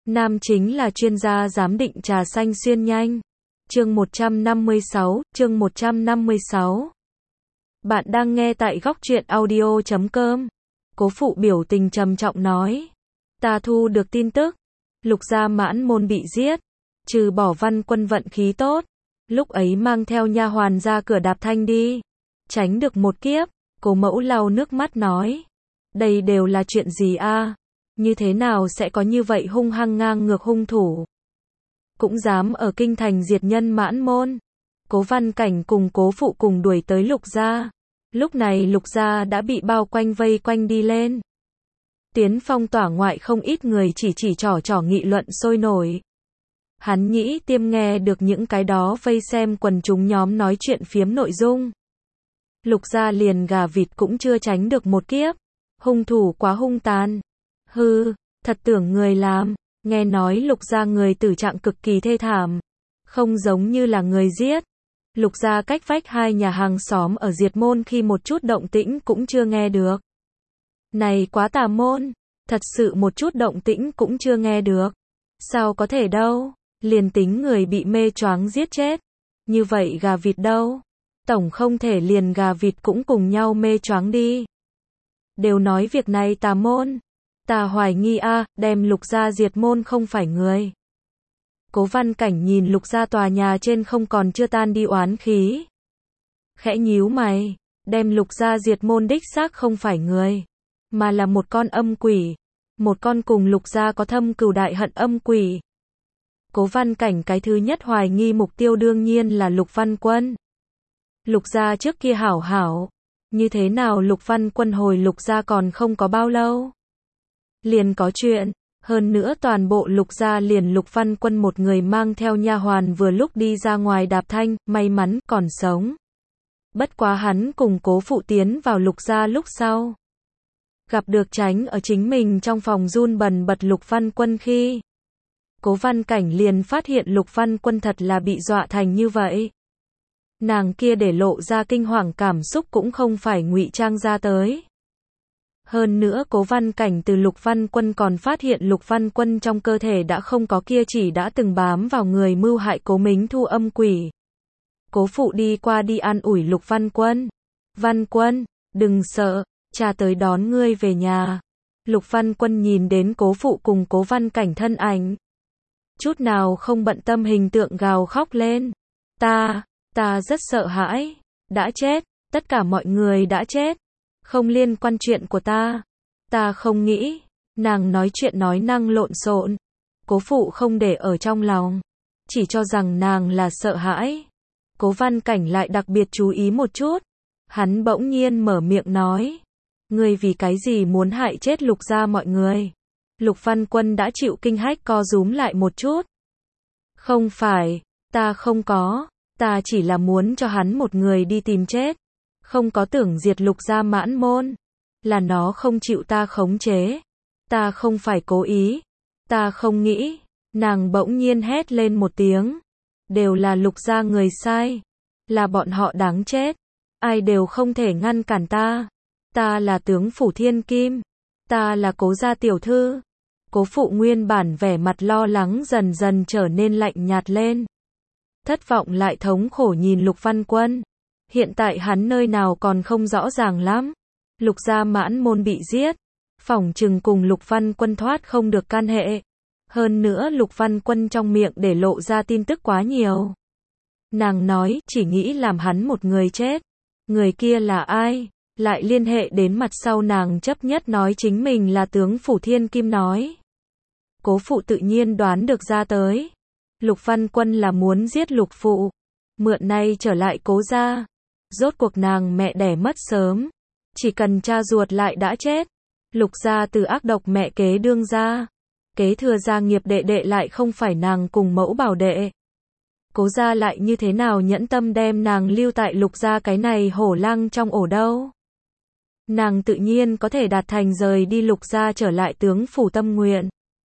Nam chính là chuyên gia giám định trà xanh xuyên nhanh. Chương 156. Bạn đang nghe tại góc truyện audio.com. Cố Phụ biểu tình trầm trọng nói. Ta thu được tin tức. Lục gia Mãn Môn bị giết. Trừ bỏ Văn Quân vận khí tốt. Lúc ấy mang theo nha hoàn ra cửa đạp thanh đi. Tránh được một kiếp. Cố Mẫu lau nước mắt nói. Đây đều là chuyện gì a? Như thế nào sẽ có như vậy hung hăng ngang ngược hung thủ? Cũng dám ở kinh thành diệt nhân Mãn Môn. Cố Văn Cảnh cùng Cố Phụ cùng đuổi tới Lục gia. Lúc này Lục gia đã bị bao quanh vây quanh đi lên. Tiến phong tỏa ngoại không ít người chỉ trò nghị luận sôi nổi. Hắn Nhĩ Tiêm nghe được những cái đó vây xem quần chúng nhóm nói chuyện phiếm nội dung. Lục gia liền gà vịt cũng chưa tránh được một kiếp. Hung thủ quá hung tàn. Hừ, thật tưởng người làm. Nghe nói Lục gia người tử trạng cực kỳ thê thảm. Không giống như là người giết. Lục gia cách vách hai nhà hàng xóm ở Diệt Môn khi một chút động tĩnh cũng chưa nghe được. Này quá tà môn. Thật sự một chút động tĩnh cũng chưa nghe được. Sao có thể đâu. Liền tính người bị mê choáng giết chết. Như vậy gà vịt đâu. Tổng không thể liền gà vịt cũng cùng nhau mê choáng đi. Đều nói việc này tà môn. Ta hoài nghi đem Lục gia diệt môn không phải người. Cố Văn Cảnh nhìn Lục gia tòa nhà trên không còn chưa tan đi oán khí. Khẽ nhíu mày, đem Lục gia diệt môn đích xác không phải người, mà là một con âm quỷ. Một con cùng Lục gia có thâm cừu đại hận âm quỷ. Cố Văn Cảnh cái thứ nhất hoài nghi mục tiêu đương nhiên là Lục Văn Quân. Lục gia trước kia hảo hảo. Như thế nào Lục Văn Quân hồi Lục gia còn không có bao lâu liền có chuyện, hơn nữa toàn bộ Lục gia liền Lục Văn Quân một người mang theo nha hoàn vừa lúc đi ra ngoài đạp thanh, may mắn còn sống. Bất quá hắn cùng Cố Phụ tiến vào Lục gia lúc sau, gặp được tránh ở chính mình trong phòng run bần bật Lục Văn Quân khi Cố Văn Cảnh liền phát hiện Lục Văn Quân thật là bị dọa thành như vậy. Nàng kia để lộ ra kinh hoàng cảm xúc cũng không phải ngụy trang ra tới. Hơn nữa Cố Văn Cảnh từ Lục Văn Quân còn phát hiện Lục Văn Quân trong cơ thể đã không có kia chỉ đã từng bám vào người mưu hại Cố Mính Thu âm quỷ. Cố Phụ đi qua đi an ủi Lục Văn Quân. Văn Quân, đừng sợ, cha tới đón ngươi về nhà. Lục Văn Quân nhìn đến Cố Phụ cùng Cố Văn Cảnh thân ảnh. Chút nào không bận tâm hình tượng gào khóc lên. Ta rất sợ hãi. Đã chết, tất cả mọi người đã chết. Không liên quan chuyện của ta. Ta không nghĩ. Nàng nói chuyện nói năng lộn xộn. Cố Phụ không để ở trong lòng. Chỉ cho rằng nàng là sợ hãi. Cố Văn Cảnh lại đặc biệt chú ý một chút. Hắn bỗng nhiên mở miệng nói. Ngươi vì cái gì muốn hại chết Lục gia mọi người? Lục Văn Quân đã chịu kinh hách co rúm lại một chút. Không phải, ta không có. Ta chỉ là muốn cho hắn một người đi tìm chết. Không có tưởng diệt Lục gia Mãn Môn. Là nó không chịu ta khống chế. Ta không phải cố ý. Ta không nghĩ. Nàng bỗng nhiên hét lên một tiếng. Đều là Lục gia người sai. Là bọn họ đáng chết. Ai đều không thể ngăn cản ta. Ta là tướng phủ Thiên Kim. Ta là Cố gia tiểu thư. Cố Phụ nguyên bản vẻ mặt lo lắng dần dần trở nên lạnh nhạt lên. Thất vọng lại thống khổ nhìn Lục Văn Quân. Hiện tại hắn nơi nào còn không rõ ràng lắm. Lục gia Mãn Môn bị giết. Phỏng chừng cùng Lục Văn Quân thoát không được can hệ. Hơn nữa Lục Văn Quân trong miệng để lộ ra tin tức quá nhiều. Nàng nói chỉ nghĩ làm hắn một người chết. Người kia là ai? Lại liên hệ đến mặt sau nàng chấp nhất nói chính mình là tướng phủ Thiên Kim nói. Cố Phụ tự nhiên đoán được ra tới. Lục Văn Quân là muốn giết Lục Phụ. Mượn nay trở lại Cố gia. Rốt cuộc nàng mẹ đẻ mất sớm. Chỉ cần cha ruột lại đã chết. Lục gia từ ác độc mẹ kế đương gia. Kế thừa gia nghiệp đệ đệ lại không phải nàng cùng mẫu bảo đệ. Cố gia lại như thế nào nhẫn tâm đem nàng lưu tại Lục gia cái này hổ lăng trong ổ đâu. Nàng tự nhiên có thể đạt thành rời đi Lục gia trở lại tướng phủ tâm nguyện.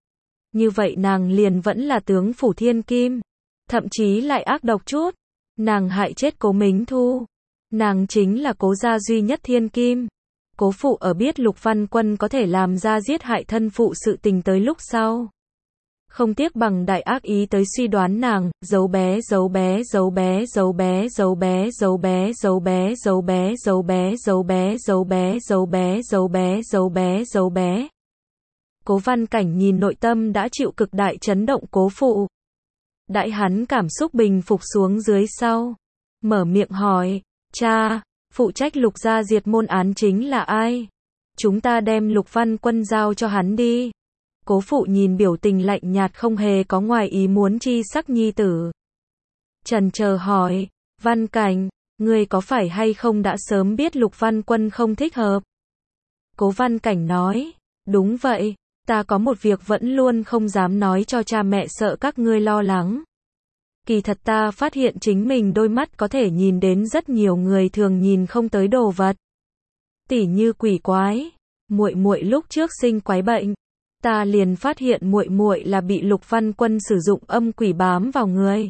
Như vậy nàng liền vẫn là tướng phủ Thiên Kim. Thậm chí lại ác độc chút. Nàng hại chết Cố Mính Thu. Nàng chính là Cố gia duy nhất Thiên Kim. Cố Phụ ở biết Lục Văn Quân có thể làm ra giết hại thân phụ sự tình tới lúc sau. không tiếc bằng đại ác ý tới suy đoán nàng, giấu bé, giấu bé, giấu bé, giấu bé, giấu bé, giấu bé, giấu bé, giấu bé, giấu bé, giấu bé, giấu bé, giấu bé, giấu bé, giấu bé, giấu bé. Cố Văn Cảnh nhìn nội tâm đã chịu cực đại chấn động cố phụ. Đãi hắn cảm xúc bình phục xuống dưới sau, mở miệng hỏi, cha, phụ trách Lục gia diệt môn án chính là ai? Chúng ta đem Lục Văn Quân giao cho hắn đi. Cố phụ nhìn biểu tình lạnh nhạt không hề có ngoài ý muốn chi sắc nhi tử. Chần chờ hỏi, Văn Cảnh, ngươi có phải hay không đã sớm biết Lục Văn Quân không thích hợp? Cố Văn Cảnh nói, đúng vậy, ta có một việc vẫn luôn không dám nói cho cha mẹ sợ các ngươi lo lắng. Kỳ thật ta phát hiện chính mình đôi mắt có thể nhìn đến rất nhiều người thường nhìn không tới đồ vật. Tỉ như quỷ quái, muội muội lúc trước sinh quái bệnh, ta liền phát hiện muội muội là bị Lục Văn Quân sử dụng âm quỷ bám vào người.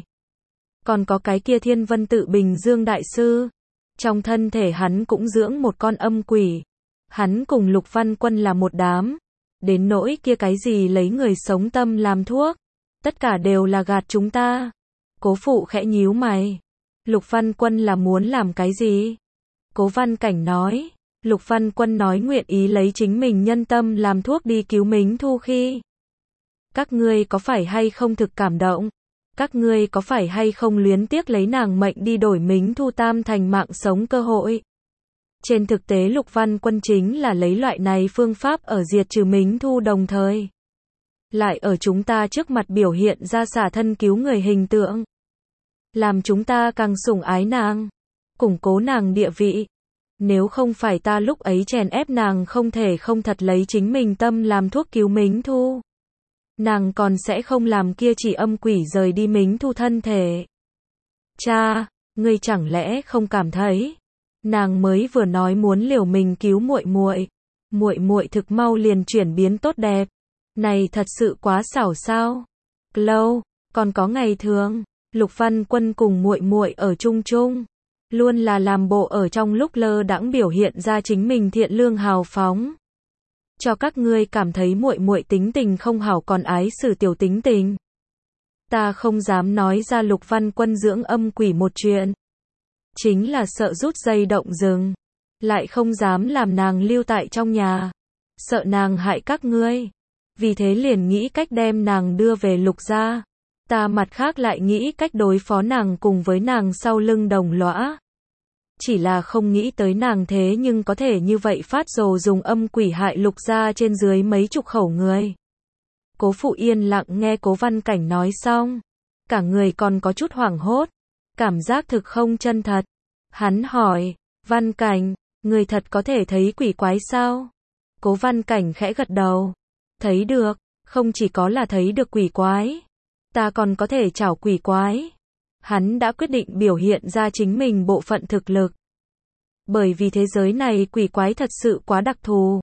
Còn có cái kia Thiên Vân Tự Bình Dương đại sư, trong thân thể hắn cũng dưỡng một con âm quỷ. Hắn cùng Lục Văn Quân là một đám. Đến nỗi kia cái gì lấy người sống tâm làm thuốc, tất cả đều là gạt chúng ta. Cố phụ khẽ nhíu mày. Lục Văn Quân là muốn làm cái gì? Cố Văn Cảnh nói, Lục Văn Quân nói nguyện ý lấy chính mình nhân tâm làm thuốc đi cứu Mính Thu khi. Các ngươi có phải hay không thực cảm động? Các ngươi có phải hay không luyến tiếc lấy nàng mệnh đi đổi Mính Thu tam thành mạng sống cơ hội? Trên thực tế Lục Văn Quân chính là lấy loại này phương pháp ở diệt trừ Mính Thu đồng thời. Lại ở chúng ta trước mặt biểu hiện ra xả thân cứu người hình tượng. Làm chúng ta càng sủng ái nàng, củng cố nàng địa vị. Nếu không phải ta lúc ấy chèn ép nàng không thể không thật lấy chính mình tâm làm thuốc cứu Mính Thu. Nàng còn sẽ không làm kia chỉ âm quỷ rời đi Mính Thu thân thể. Cha, ngươi chẳng lẽ không cảm thấy? Nàng mới vừa nói muốn liều mình cứu muội muội, muội muội thực mau liền chuyển biến tốt đẹp. Này thật sự quá xảo sao? Lâu, còn có ngày thường, Lục Văn Quân cùng muội muội ở chung chung, luôn là làm bộ ở trong lúc lơ đãng biểu hiện ra chính mình thiện lương hào phóng. Cho các ngươi cảm thấy muội muội tính tình không hảo còn ái xử tiểu tính tình. Ta không dám nói ra Lục Văn Quân dưỡng âm quỷ một chuyện. Chính là sợ rút dây động rừng. Lại không dám làm nàng lưu tại trong nhà. Sợ nàng hại các ngươi. Vì thế liền nghĩ cách đem nàng đưa về Lục gia. Ta mặt khác lại nghĩ cách đối phó nàng cùng với nàng sau lưng đồng lõa. Chỉ là không nghĩ tới nàng thế nhưng có thể như vậy phát rồ dùng âm quỷ hại Lục gia trên dưới mấy chục khẩu người. Cố phụ yên lặng nghe Cố Văn Cảnh nói xong. Cả người còn có chút hoảng hốt. Cảm giác thực không chân thật. Hắn hỏi, Văn Cảnh, người thật có thể thấy quỷ quái sao? Cố Văn Cảnh khẽ gật đầu. Thấy được, không chỉ có là thấy được quỷ quái. Ta còn có thể chảo quỷ quái. Hắn đã quyết định biểu hiện ra chính mình bộ phận thực lực. Bởi vì thế giới này quỷ quái thật sự quá đặc thù.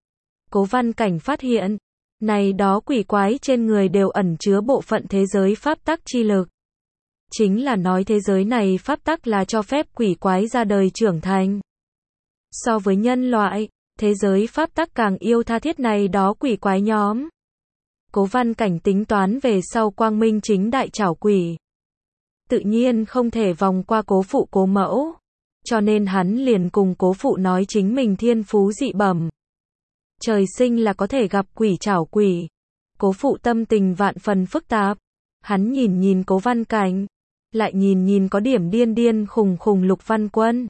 Cố Văn Cảnh phát hiện, này đó quỷ quái trên người đều ẩn chứa bộ phận thế giới pháp tắc chi lực. Chính là nói thế giới này pháp tắc là cho phép quỷ quái ra đời trưởng thành. So với nhân loại, thế giới pháp tắc càng yêu tha thiết này đó quỷ quái nhóm. Cố Văn Cảnh tính toán về sau quang minh chính đại chảo quỷ. Tự nhiên không thể vòng qua cố phụ cố mẫu. Cho nên hắn liền cùng cố phụ nói chính mình thiên phú dị bẩm. Trời sinh là có thể gặp quỷ chảo quỷ. Cố phụ tâm tình vạn phần phức tạp. Hắn nhìn Cố Văn Cảnh. Lại nhìn có điểm điên điên khùng khùng Lục Văn Quân.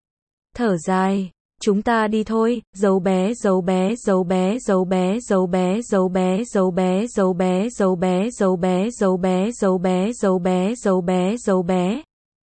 Thở dài. Chúng ta đi thôi, dấu bé dấu bé dấu bé dấu bé dấu bé dấu bé dấu bé dấu bé dấu bé dấu bé dấu bé dấu bé dấu bé dấu bé dấu bé.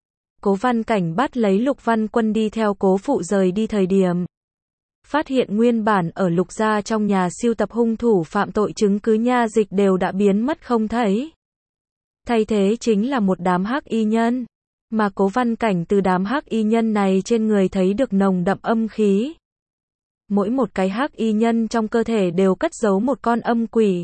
Cố Văn Cảnh bắt lấy Lục Văn Quân đi theo cố phụ rời đi thời điểm. Phát hiện nguyên bản ở Lục gia trong nhà siêu tập hung thủ phạm tội chứng cứ nha dịch đều đã biến mất không thấy. Thay thế chính là một đám hắc y nhân. Mà Cố Văn Cảnh từ đám hắc y nhân này trên người thấy được nồng đậm âm khí. Mỗi một cái hắc y nhân trong cơ thể đều cất giấu một con âm quỷ.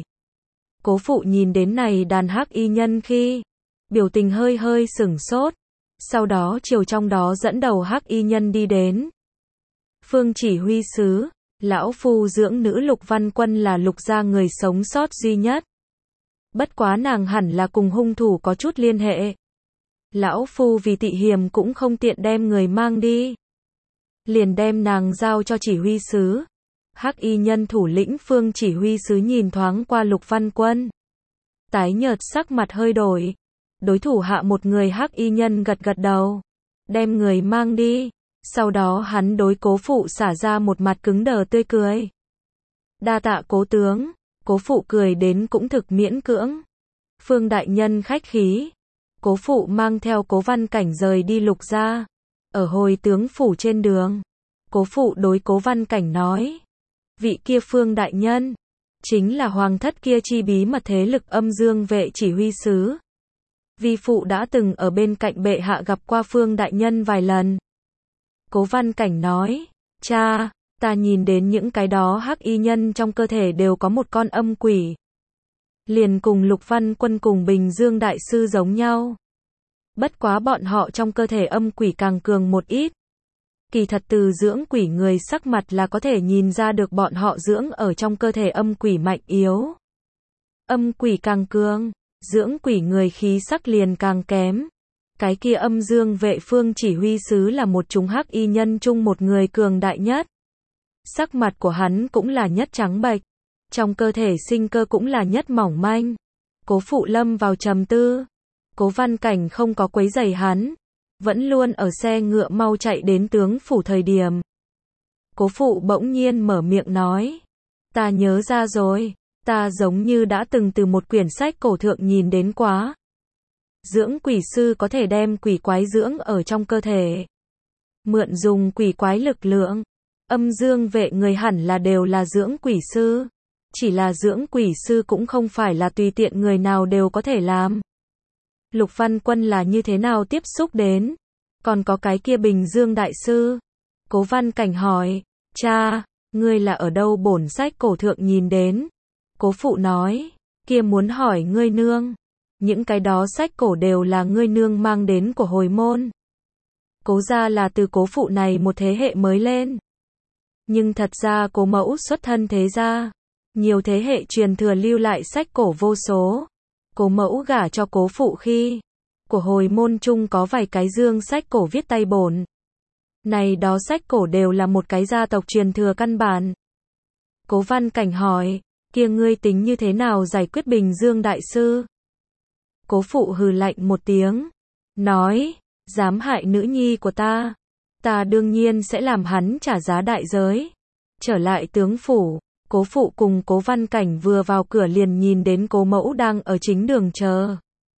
Cố phụ nhìn đến này đàn hắc y nhân khi, biểu tình hơi sửng sốt. Sau đó chiều trong đó dẫn đầu hắc y nhân đi đến. Phương chỉ huy sứ, lão phu dưỡng nữ Lục Văn Quân là Lục gia người sống sót duy nhất. Bất quá nàng hẳn là cùng hung thủ có chút liên hệ. Lão phu vì tị hiềm cũng không tiện đem người mang đi. Liền đem nàng giao cho chỉ huy sứ. Hắc y nhân thủ lĩnh Phương chỉ huy sứ nhìn thoáng qua Lục Văn Quân. Tái nhợt sắc mặt hơi đổi. Đối thủ hạ một người hắc y nhân gật gật đầu. Đem người mang đi. Sau đó hắn đối Cố Phụ xả ra một mặt cứng đờ tươi cười. Đa tạ Cố tướng. Cố Phụ cười đến cũng thực miễn cưỡng. Phương đại nhân khách khí. Cố Phụ mang theo Cố Văn Cảnh rời đi Lục gia. Ở hồi tướng phủ trên đường, Cố Phụ đối Cố Văn Cảnh nói. Vị kia Phương đại nhân, chính là hoàng thất kia chi bí mật thế lực Âm Dương vệ chỉ huy sứ. Vi phụ đã từng ở bên cạnh bệ hạ gặp qua Phương đại nhân vài lần. Cố Văn Cảnh nói, cha, ta nhìn đến những cái đó hắc y nhân trong cơ thể đều có một con âm quỷ. Liền cùng Lục Văn Quân cùng Bình Dương đại sư giống nhau. Bất quá bọn họ trong cơ thể âm quỷ càng cường một ít. Kỳ thật từ dưỡng quỷ người sắc mặt là có thể nhìn ra được bọn họ dưỡng ở trong cơ thể âm quỷ mạnh yếu. Âm quỷ càng cường, dưỡng quỷ người khí sắc liền càng kém. Cái kia Âm Dương vệ Phương chỉ huy sứ là một chúng hắc y nhân chung một người cường đại nhất. Sắc mặt của hắn cũng là nhất trắng bệch, trong cơ thể sinh cơ cũng là nhất mỏng manh. Cố Phụ lâm vào trầm tư. Cố Văn Cảnh không có quấy rầy hắn, vẫn luôn ở xe ngựa mau chạy đến tướng phủ thời điểm. Cố Phụ bỗng nhiên mở miệng nói, ta nhớ ra rồi, ta giống như đã từng từ một quyển sách cổ thượng nhìn đến quá. Dưỡng quỷ sư có thể đem quỷ quái dưỡng ở trong cơ thể. Mượn dùng quỷ quái lực lượng. Âm Dương vệ người hẳn là đều là dưỡng quỷ sư. Chỉ là dưỡng quỷ sư cũng không phải là tùy tiện người nào đều có thể làm. Lục Văn Quân là như thế nào tiếp xúc đến? Còn có cái kia Bình Dương đại sư. Cố Văn Cảnh hỏi, cha, ngươi là ở đâu bổn sách cổ thượng nhìn đến? Cố Phụ nói, kia muốn hỏi ngươi nương. Những cái đó sách cổ đều là ngươi nương mang đến của hồi môn. Cố gia là từ Cố Phụ này một thế hệ mới lên. Nhưng thật ra Cố mẫu xuất thân thế gia. Nhiều thế hệ truyền thừa lưu lại sách cổ vô số. Cố mẫu gả cho Cố Phụ khi, của hồi môn chung có vài cái dương sách cổ viết tay bổn. Này đó sách cổ đều là một cái gia tộc truyền thừa căn bản. Cố Văn Cảnh hỏi, kia ngươi tính như thế nào giải quyết Bình Dương đại sư? Cố Phụ hừ lạnh một tiếng, nói, dám hại nữ nhi của ta. Ta đương nhiên sẽ làm hắn trả giá đại giới. Trở lại tướng phủ. Cố Phụ cùng Cố Văn Cảnh vừa vào cửa liền nhìn đến Cố mẫu đang ở chính đường chờ.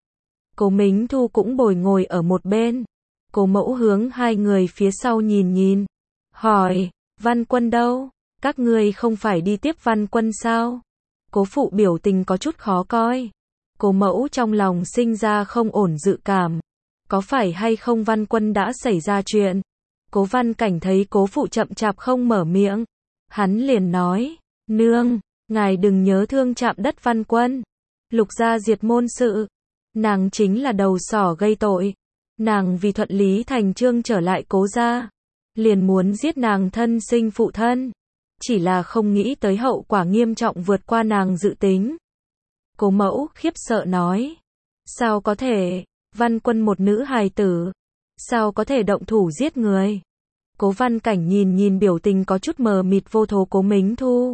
Cố Mính Thu cũng bồi ngồi ở một bên. Cố mẫu hướng hai người phía sau nhìn nhìn. Hỏi, Văn Quân đâu? Các ngươi không phải đi tiếp Văn Quân sao? Cố Phụ biểu tình có chút khó coi. Cố mẫu trong lòng sinh ra không ổn dự cảm. Có phải hay không Văn Quân đã xảy ra chuyện? Cố Văn Cảnh thấy Cố Phụ chậm chạp không mở miệng. Hắn liền nói. Nương, ngài đừng nhớ thương chạm đất Văn Quân. Lục gia diệt môn sự. Nàng chính là đầu sỏ gây tội. Nàng vì thuận lý thành chương trở lại Cố gia. Liền muốn giết nàng thân sinh phụ thân. Chỉ là không nghĩ tới hậu quả nghiêm trọng vượt qua nàng dự tính. Cố mẫu khiếp sợ nói. Sao có thể, Văn Quân một nữ hài tử. Sao có thể động thủ giết người? Cố Văn Cảnh nhìn nhìn biểu tình có chút mờ mịt vô thố Cố Mính Thu.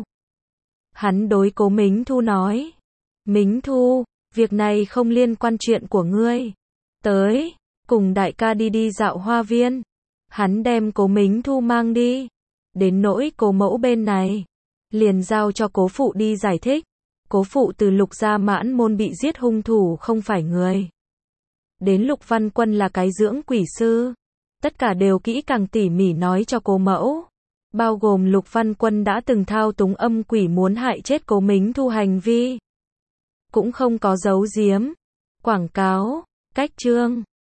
Hắn đối Cố Mính Thu nói. Mính Thu, việc này không liên quan chuyện của ngươi. Tới, cùng đại ca đi dạo hoa viên. Hắn đem Cố Mính Thu mang đi. Đến nỗi Cố mẫu bên này, liền giao cho Cố Phụ đi giải thích. Cố Phụ từ Lục gia Mãn môn bị giết hung thủ không phải người. Đến Lục Văn Quân là cái dưỡng quỷ sư. Tất cả đều kỹ càng tỉ mỉ nói cho Cố mẫu. Bao gồm Lục Văn Quân đã từng thao túng âm quỷ muốn hại chết Cố Mính Thu hành vi. Cũng không có giấu giếm. Quảng cáo, cách chương.